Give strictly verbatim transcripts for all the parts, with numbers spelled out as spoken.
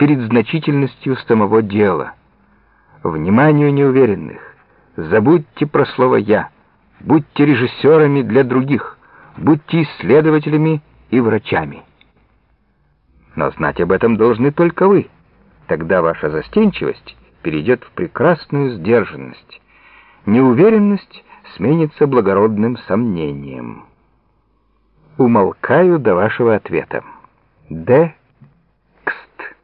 перед значительностью самого дела. Вниманию неуверенных, забудьте про слово «я», будьте режиссерами для других, будьте исследователями и врачами. Но знать об этом должны только вы. Тогда ваша застенчивость перейдет в прекрасную сдержанность. Неуверенность сменится благородным сомнением. Умолкаю до вашего ответа. Д. Кст.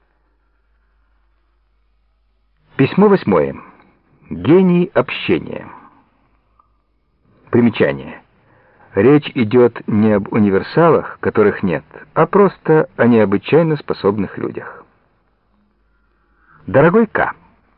Письмо восьмое. Гений общения. Примечание. Речь идет не об универсалах, которых нет, а просто о необычайно способных людях. Дорогой К.,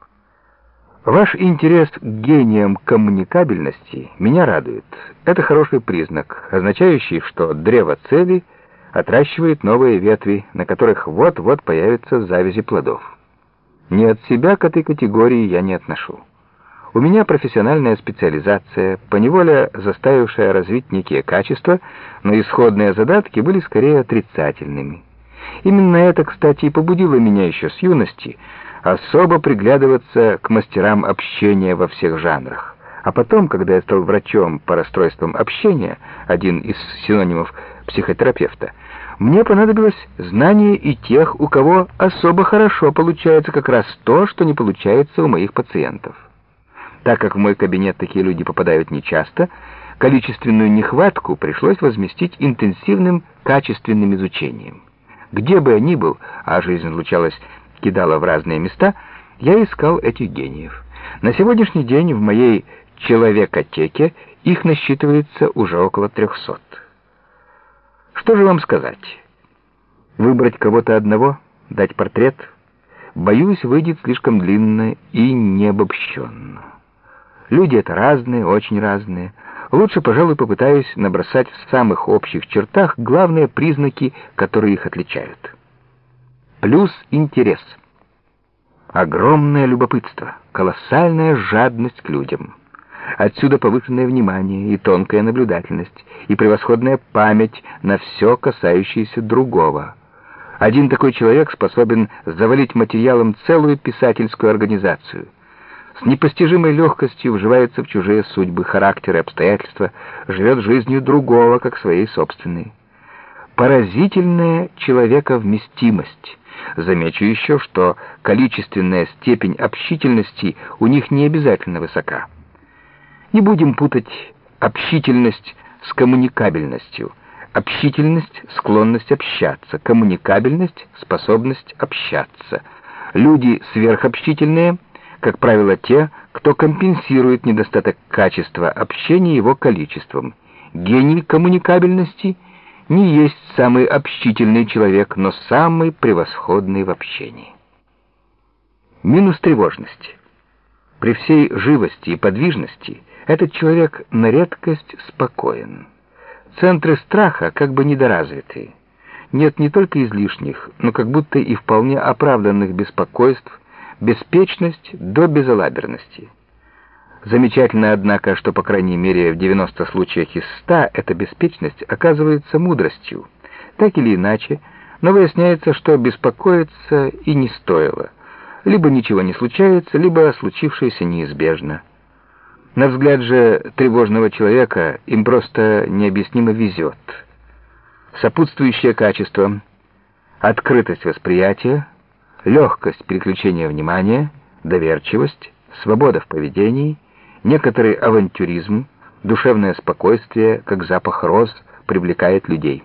ваш интерес к гениям коммуникабельности меня радует. Это хороший признак, означающий, что древо цели отращивает новые ветви, на которых вот-вот появятся завязи плодов. Ни от себя к этой категории я не отношу. У меня профессиональная специализация, поневоле заставившая развить некие качества, но исходные задатки были скорее отрицательными. Именно это, кстати, и побудило меня еще с юности особо приглядываться к мастерам общения во всех жанрах. А потом, когда я стал врачом по расстройствам общения, один из синонимов психотерапевта, мне понадобилось знание и тех, у кого особо хорошо получается как раз то, что не получается у моих пациентов. Так как в мой кабинет такие люди попадают нечасто, количественную нехватку пришлось возместить интенсивным качественным изучением. Где бы я ни был, а жизнь случалась, кидала в разные места, я искал этих гениев. На сегодняшний день в моей человекотеке их насчитывается уже около трехсот. Что же вам сказать? Выбрать кого-то одного, дать портрет? Боюсь, выйдет слишком длинно и необобщенно. Люди это разные, очень разные. Лучше, пожалуй, попытаюсь набросать в самых общих чертах главные признаки, которые их отличают. Плюс интерес. Огромное любопытство, колоссальная жадность к людям. Отсюда повышенное внимание и тонкая наблюдательность, и превосходная память на все, касающееся другого. Один такой человек способен завалить материалом целую писательскую организацию. С непостижимой легкостью вживается в чужие судьбы, характеры, обстоятельства, живет жизнью другого, как своей собственной. Поразительная человековместимость. Замечу еще, что количественная степень общительности у них не обязательно высока. Не будем путать общительность с коммуникабельностью. Общительность — склонность общаться, коммуникабельность — способность общаться. Люди сверхобщительные, как правило, те, кто компенсирует недостаток качества общения его количеством. Гений коммуникабельности не есть самый общительный человек, но самый превосходный в общении. Минус тревожности. При всей живости и подвижности этот человек на редкость спокоен. Центры страха как бы недоразвиты. Нет не только излишних, но как будто и вполне оправданных беспокойств, беспечность до безалаберности. Замечательно, однако, что, по крайней мере, в девяноста случаях из ста эта беспечность оказывается мудростью. Так или иначе, но выясняется, что беспокоиться и не стоило. Либо ничего не случается, либо случившееся неизбежно. На взгляд же тревожного человека им просто необъяснимо везет. Сопутствующее качество — открытость восприятия, легкость переключения внимания, доверчивость, свобода в поведении, некоторый авантюризм, душевное спокойствие, как запах роз, привлекает людей.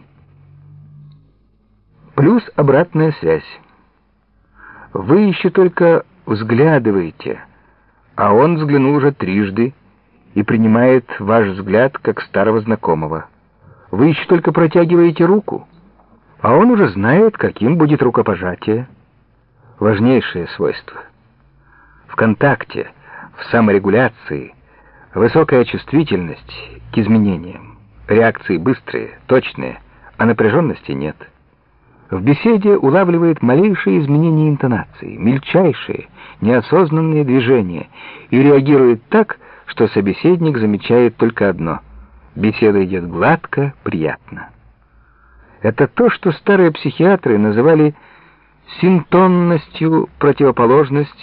Плюс обратная связь. Вы еще только взглядываете, а он взглянул уже трижды и принимает ваш взгляд как старого знакомого. Вы еще только протягиваете руку, а он уже знает, каким будет рукопожатие. Важнейшее свойство. В контакте, в саморегуляции, высокая чувствительность к изменениям. Реакции быстрые, точные, а напряженности нет. В беседе улавливает малейшие изменения интонации, мельчайшие, неосознанные движения и реагирует так, что собеседник замечает только одно — беседа идет гладко, приятно. Это то, что старые психиатры называли синтонностью противоположность